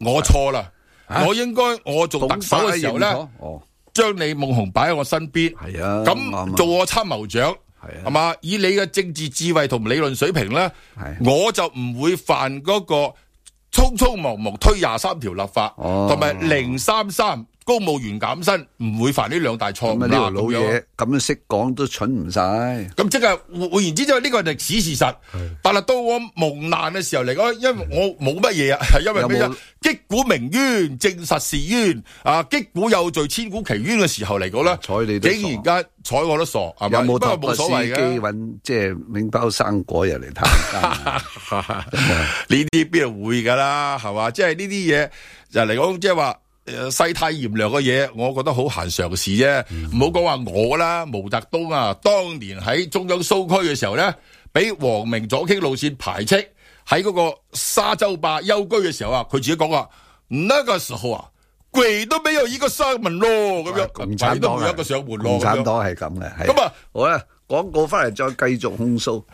我錯啦，我應該我做特首嘅時候咧，將你孟雄擺喺我身邊， 係啊， 咁做我參謀長，係嘛？以你嘅政治智慧同理論水平咧，我就唔會犯嗰個匆匆忙忙推廿三條立法，同埋零三三。公務員減薪唔會犯呢兩大錯誤啦。 呢個老嘢咁樣識講都蠢唔晒。 咁即係換言之，即係呢個係歷史事實。但係到我蒙難嘅時候嚟講，因為我冇乜嘢啊，係因為咩啫？擊鼓鳴冤，證實是冤。啊，擊鼓有罪，千古奇冤嘅時候嚟講咧， 睬你都傻， 竟然間睬我都傻，係咪？ 有冇不過冇所謂嘅。 司機揾即係麵包生果入嚟談？ 呢啲邊度會㗎啦，係嘛？即係呢啲嘢就嚟講，即係話。誒，世態炎涼嘅嘢，我覺得好閒常事啫。唔好講話我啦，毛澤東啊，當年喺中央蘇區嘅時候咧，俾黃明左傾路線排斥，喺嗰個沙洲壩休居嘅時候啊，佢自己講話，那個時候啊，鬼都沒有一個上門咯，咁樣， 共產黨都冇一個上門咯， 共產黨係咁嘅。 咁啊， 好啦，廣告翻嚟再繼續控訴。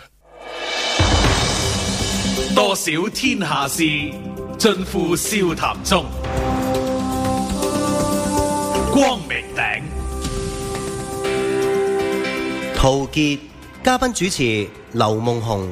多少天下事，盡付笑談中。光明頂， 陶傑，嘉賓主持劉夢熊。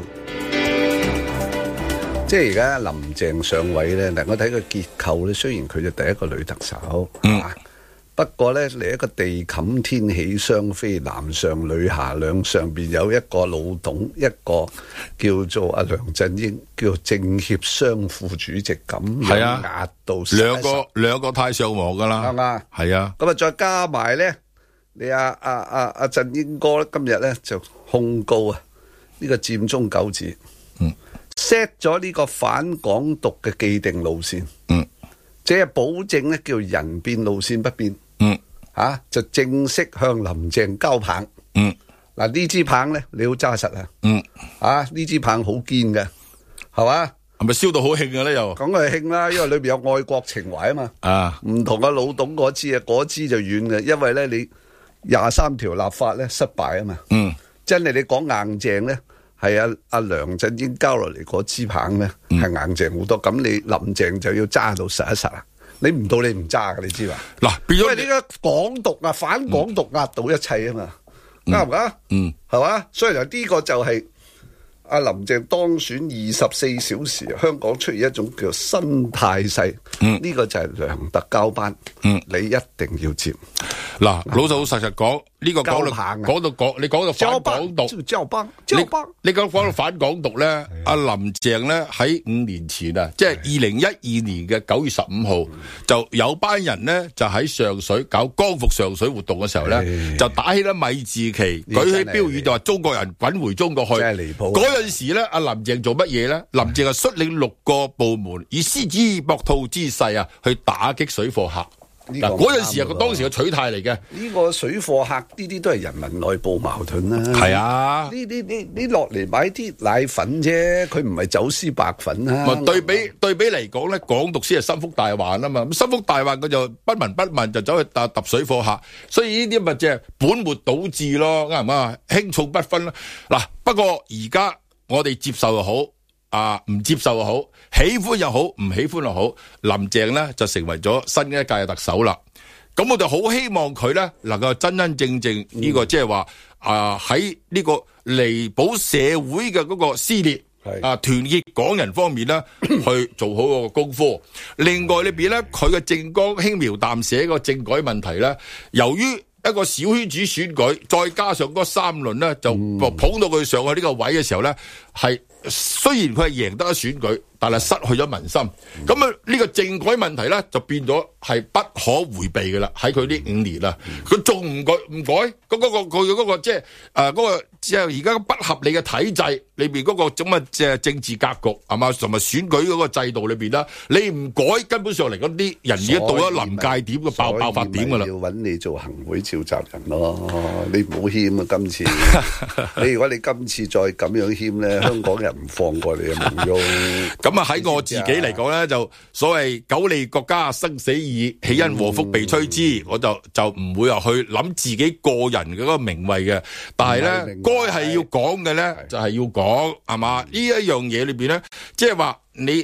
即係而家林鄭上位咧，嗱我睇個結構咧，雖然佢就第一個女特首，嗯，不過咧嚟一個地冚天起雙飛，男上女下兩上邊有一個老董，一個叫做阿梁振英，叫做政協雙副主席咁，係啊，壓到兩個兩個太上皇噶啦， 啱嘛？係啊， 咁啊再加埋咧，你阿阿阿阿振英哥咧，今日咧就控告啊呢個佔中九子，嗯 set 咗呢個反港獨嘅既定路線，嗯，即係保證咧叫人變路線不變。嗯，吓、啊、就正式向林鄭交棒。嗯，嗱呢支棒咧，你好揸實啊。嗯，啊呢支棒好堅嘅，係嘛？ 係咪燒到好興嘅咧？又梗係興啦，因為裏邊有愛國情懷啊嘛。啊，唔同嘅老董嗰支啊，嗰支就軟嘅，因為咧你廿三條立法咧失敗啊嘛。嗯，真係你講硬淨咧，係阿阿梁振英交落嚟嗰支棒咧係硬淨好多，咁你林鄭就要揸到實一實啊。你唔到你唔揸㗎，你知嘛？嗱，變咗你而家港獨啊，反港獨壓倒一切啊嘛，啱唔啱？嗯，係嘛？所以就呢個就係阿林鄭當選二十四小時，香港出現一種叫新態勢。嗯，呢個就係梁特交班。嗯，你一定要接。 嗱，老老實實講，呢個講到講到講，你講到反港獨， 交班， 你你講講到反港獨咧，阿林鄭咧喺五年前啊，即係二零一二年嘅九月十五號，就有班人咧就喺上水搞光復上水活動嘅時候咧，就打起咗米字旗，舉起標語就話中國人滾回中國去。真係離譜！嗰陣時咧，阿林鄭做乜嘢咧？林鄭係率領六個部門以獅子搏兔之勢啊，去打擊水貨客。嗱，嗰陣時啊，佢當時嘅取態嚟嘅。呢個水貨客呢啲都係人民內部矛盾啦。 係啊， 呢呢呢呢落嚟買啲奶粉啫，佢唔係走私白粉啊。 咪對比對比嚟講咧，港獨先係心腹大患啊嘛。咁心腹大患佢就不聞不問就走去揼揼水貨客，所以呢啲咪即係本末倒置咯，啱唔啱啊？輕重不分啦。嗱，不過而家我哋接受又好。啊，唔接受又好，喜歡又好，唔喜歡又好，林鄭咧就成為咗新一屆嘅特首啦。咁我就好希望佢咧能夠真真正正呢、這個即係話啊喺呢個彌補社會嘅嗰個撕裂，啊團結港人方面咧去做好嗰個功夫。另外裏邊咧佢嘅政綱輕描淡寫個政改問題咧，由於一個小圈子選舉，再加上嗰三輪咧就捧到佢上去呢個位嘅時候咧係。雖然佢係贏得咗選舉，但係失去咗民心。咁啊，呢個政改問題咧，就變咗係不可迴避嘅啦。喺佢呢五年啦，佢仲唔改唔改？咁嗰個佢嗰個即係誒嗰個即係而家不合理嘅體制裏邊嗰個咁嘅即係政治格局係嘛，同埋選舉嗰個制度裏邊啦，你唔改，根本上嚟嗰啲人已經到咗臨界點嘅爆爆發點噶啦。 要揾你做行會召集人咯，你唔好謙啊！今次你如果你今次再咁樣謙咧，香港人唔放過你啊！夢庸咁啊喺我自己嚟講咧，就所謂久利國家生死以，豈因禍福避趨之，我就就唔會話去諗自己個人嘅嗰個名位嘅。但係咧，該係要講嘅咧，就係要講係嘛？呢一樣嘢裏邊咧，即係話你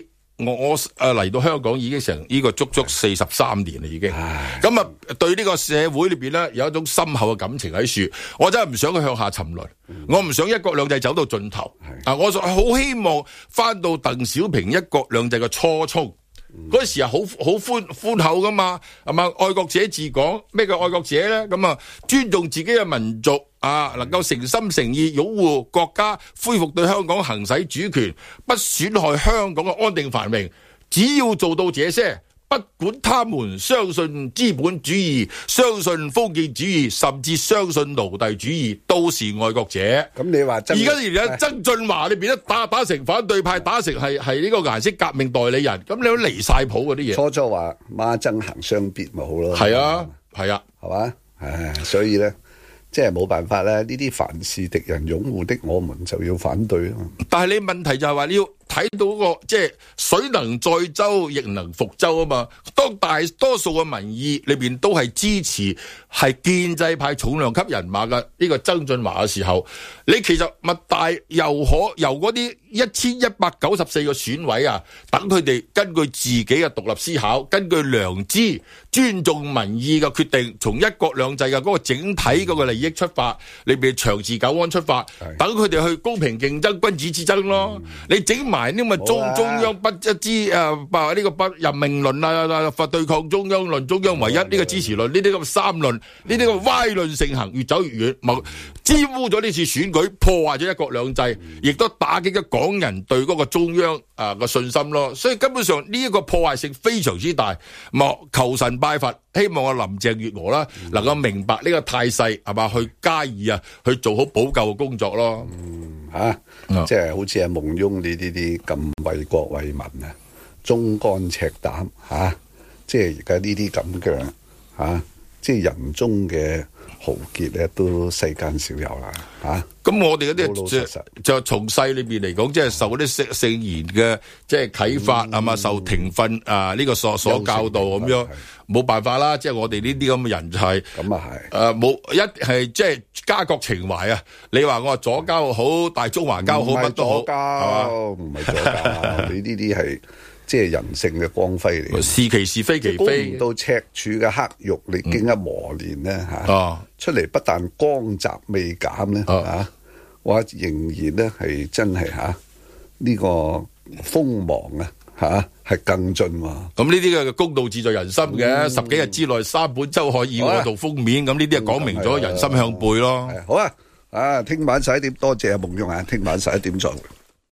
我我誒嚟到香港已經成呢個足足四十三年啦，已經。咁啊，對呢個社會裏邊咧有一種深厚嘅感情喺處，我真係唔想佢向下沉淪，嗯、我唔想一國兩制走到盡頭。啊，我好希望翻到鄧小平一國兩制嘅初衷。嗰、嗯、時係好好寬寬厚噶嘛，係嘛？愛國者治港，咩叫愛國者咧？咁啊，尊重自己嘅民族啊，能夠誠心誠意擁護國家，恢復對香港行使主權，不損害香港嘅安定繁榮。只要做到這些，不管他們相信資本主義、相信封建主義，甚至相信奴隸主義，都是愛國者。 咁你話而家而家曾俊華你變得打打成反對派，打成係係呢個顏色革命代理人，咁你都離晒譜嗰啲嘢。 初初話孖爭行相必咪好咯。 係啊，係啊， 係嘛？唉，所以咧，即係冇辦法咧。呢啲凡是敵人擁護的，我們就要反對咯。 但係你問題就係話你要睇到個即係水能載舟，亦能覆舟啊嘛。當大多數嘅民意裏邊都係支持係建制派重量級人馬嘅呢個曾俊華嘅時候，你其實咪大又可由嗰啲一千一百九十四個選委啊，等佢哋根據自己嘅獨立思考，根據良知，尊重民意嘅決定，從一國兩制嘅嗰個整體嗰個利益出發，裏邊長治久安出發，等佢哋去公平競爭，君子之爭咯。嗯、你整埋呢咁中中央不一支誒，話呢個不任命論啊，法對抗中央論，中央唯一呢個支持論，呢啲咁三論，呢啲咁歪論盛行，越走越遠，冇沾污咗呢次選舉，破壞咗一國兩制，亦都打擊咗港人對嗰個中央啊嘅信心咯。所以根本上呢一個破壞性非常之大。莫求神拜佛，希望阿林鄭月娥啦能夠明白呢個態勢，係嘛，去加以啊去做好補救嘅工作咯。 嗯，吓、啊，嗯、即係好似阿夢翁呢啲啲咁為國為民啊，忠肝赤膽吓，即係而家呢啲咁嘅吓，即係人中嘅豪傑咧，都世間少有啦吓。咁我哋嗰啲就就從細裏邊嚟講，即係受嗰啲聖聖賢嘅即係啟發啊嘛，受庭訓啊呢個所所教導咁樣，冇辦法啦。即係我哋呢啲咁嘅人就係咁啊係誒冇一係即係家國情懷啊。你話我話左膠好，大中華膠好，乜都好，係嘛？ 唔係左膠，你呢啲係即係人性嘅光輝嚟。 是其是非其非， 到赤柱嘅黑玉，你經一磨練咧吓，出嚟不但光澤未減咧吓。話仍然咧係真係吓呢個鋒芒啊吓係更進喎。 咁呢啲嘅公道自在人心嘅，嗯、十幾日之內三本周刊以外做封面，咁呢啲係講明咗人心向背咯。 嗯、好啊，啊聽晚十一點，多謝阿夢翁啊，聽晚十一點再會。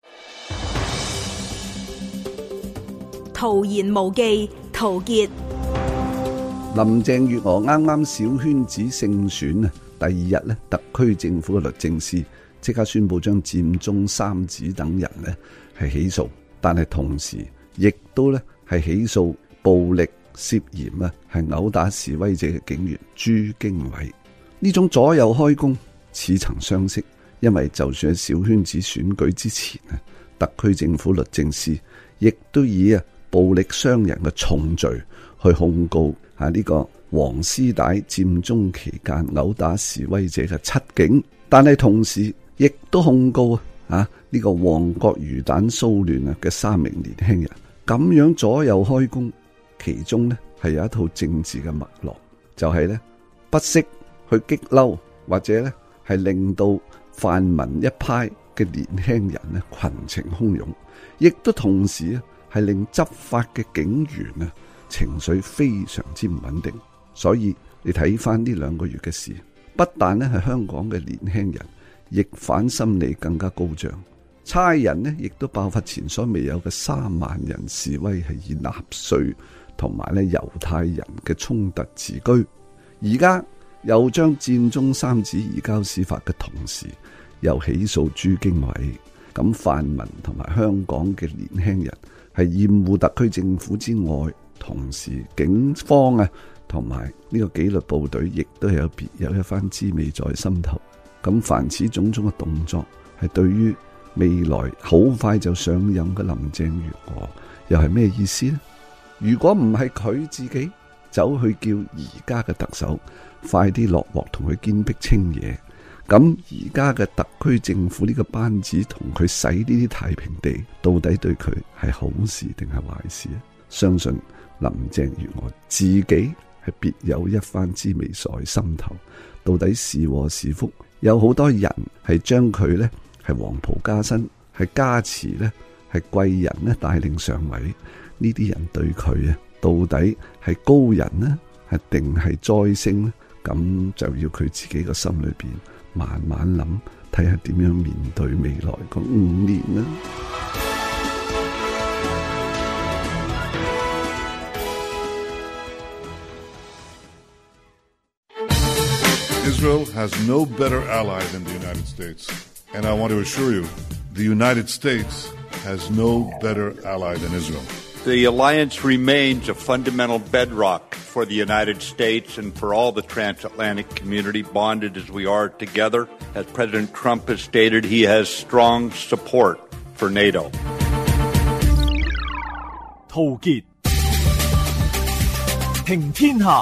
陶言無忌，陶傑。 林鄭月娥啱啱小圈子勝選啊，第二日咧，特區政府嘅律政司即刻宣布將佔中三子等人呢係起訴，但係同時亦都呢係起訴暴力涉嫌啊係毆打示威者嘅警員朱經緯。呢種左右開弓似曾相識，因為就算喺小圈子選舉之前啊，特區政府律政司亦都以啊暴力傷人嘅重罪去控告啊呢個黃絲帶佔中期間毆打示威者嘅七警，但係同時亦都控告啊呢個旺角魚蛋騷亂啊嘅三名年輕人。咁樣左右開弓，其中呢係有一套政治嘅脈絡，就係呢不惜去激嬲或者呢係令到泛民一派嘅年輕人呢群情洶湧，亦都同時啊係令執法嘅警員啊情緒非常之唔穩定。所以你睇翻呢兩個月嘅事，不但呢係香港嘅年輕人逆反心理更加高漲，差人呢亦都爆發前所未有嘅三萬人示威，係以納粹同埋呢猶太人嘅衝突自居。而家又將佔中三子移交司法嘅同時，又起訴朱經緯。咁泛民同埋香港嘅年輕人係厭惡特區政府之外，同時警方啊同埋呢個紀律部隊亦都有別有一番滋味在心頭。咁凡此種種嘅動作，係對於未來好快就上任嘅林鄭月娥又係咩意思呢？如果唔係佢自己走去叫而家嘅特首快啲落鑊同佢堅壁清野， 咁而家嘅特區政府呢個班子同佢洗呢啲太平地，到底對佢係好事定係壞事？相信林鄭月娥自己係別有一番滋味在心頭。到底是禍是福？有好多人係將佢呢係黃袍加身，係加持呢係貴人呢帶領上位。呢啲人對佢啊，到底係高人呢，係定係災星呢？咁就要佢自己個心裏邊慢慢諗，睇下點樣面對未來嗰五年啦。 Israel has no better ally than the United States. And I want to assure you, the United States has no better ally than Israel. The alliance remains a fundamental bedrock for the United States and for all the transatlantic community, bonded as we are together. As President Trump has stated, he has strong support for NATO. 陶傑平天下。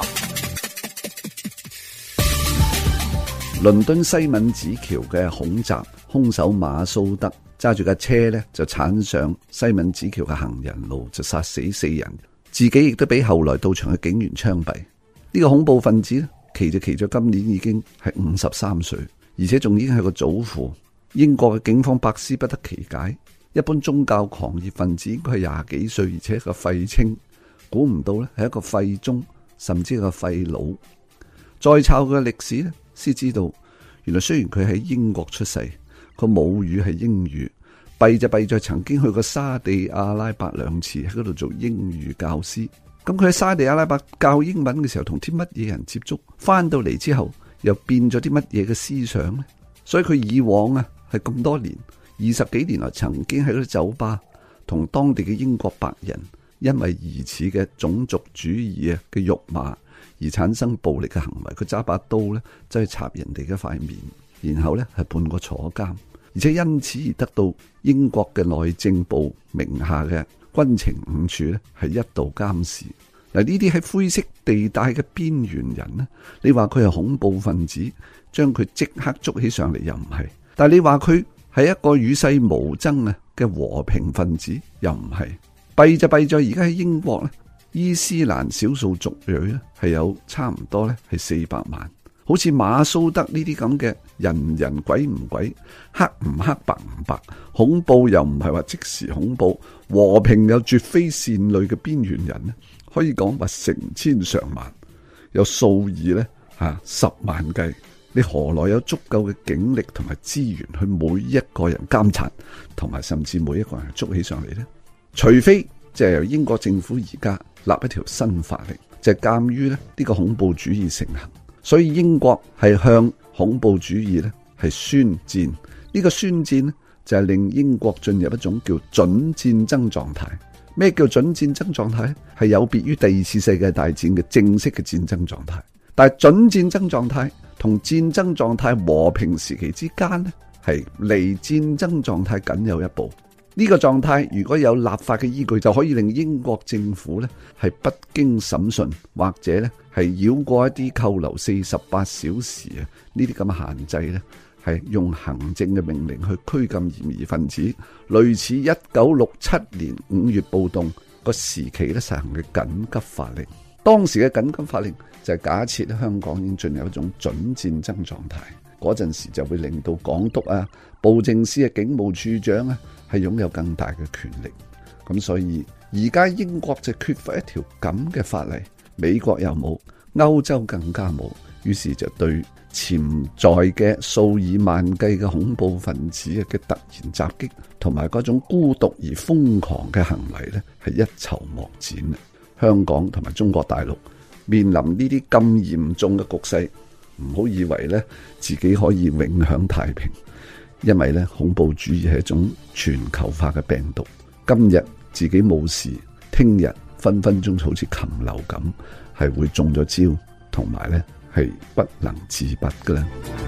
倫敦西敏寺橋嘅恐襲，兇手馬蘇德揸住架車呢，就鏟上西敏寺橋嘅行人路，就殺死四人，自己亦都俾後來到場嘅警員槍斃。呢、這個恐怖分子呢，騎就騎咗今年已經係五十三歲，而且仲已經係個祖父。英國嘅警方百思不得其解，一般宗教狂熱分子應該係廿幾歲，而且係個廢青，估唔到呢係一個廢中，甚至係個廢老。再抄佢嘅歷史呢，先知道原來雖然佢喺英國出世，個母語係英語，弊就弊在曾經去過沙地阿拉伯兩次，喺嗰度做英語教師。咁佢喺沙地阿拉伯教英文嘅時候，同啲乜嘢人接觸？翻到嚟之後又變咗啲乜嘢嘅思想呢？所以佢以往啊係咁多年，二十幾年來曾經喺嗰啲酒吧同當地嘅英國白人因為疑似嘅種族主義啊嘅辱罵而產生暴力嘅行為，佢揸把刀咧，就去插人哋嘅塊面，然後咧係判過坐監，而且因此而得到英國嘅內政部名下嘅軍情五處咧係一度監視。嗱，呢啲喺灰色地帶嘅邊緣人呢，你話佢係恐怖分子，將佢即刻捉起上嚟又唔係，但係你話佢係一個與世無爭啊嘅和平分子又唔係。弊就弊在而家喺英國咧，伊斯蘭少數族裔咧係有差唔多咧係四百萬，好似馬蘇德呢啲咁嘅人人鬼唔鬼，黑唔黑白唔白，恐怖又唔係話即時恐怖，和平又絕非善類嘅邊緣人咧，可以講話成千上萬，有數以咧吓十萬計，你何來有足夠嘅警力同埋資源去每一個人監察，同埋甚至每一個人捉起上嚟呢？除非就係由英國政府而家立一條新法令，就係鑑於咧呢個恐怖主義盛行，所以英國係向恐怖主義咧係宣戰。呢個宣戰呢，就係令英國進入一種叫準戰爭狀態。咩叫準戰爭狀態？係有別於第二次世界大戰嘅正式嘅戰爭狀態。但係準戰爭狀態同戰爭狀態和平時期之間呢，係離戰爭狀態僅有一步。呢個狀態如果有立法嘅依據，就可以令英國政府呢係不經審訊，或者呢係繞過一啲扣留四十八小時啊呢啲咁嘅限制呢，係用行政嘅命令去拘禁嫌疑分子，類似一九六七年五月暴動個時期呢實行嘅緊急法令。當時嘅緊急法令就係假設香港已經進入一種準戰爭狀態，嗰陣時就會令到港督啊、布政司啊、警務處長啊係擁有更大嘅權力。咁所以而家英國就缺乏一條咁嘅法例，美國又冇，歐洲更加冇，於是就對潛在嘅數以萬計嘅恐怖分子嘅突然襲擊同埋嗰種孤獨而瘋狂嘅行為呢係一籌莫展。香港同埋中國大陸面臨呢啲咁嚴重嘅局勢，唔好以為呢自己可以永享太平，因為呢恐怖主義係一種全球化嘅病毒。今日自己冇事，聽日分分鐘好似禽流感，係會中咗招，同埋呢係不能自拔㗎喇。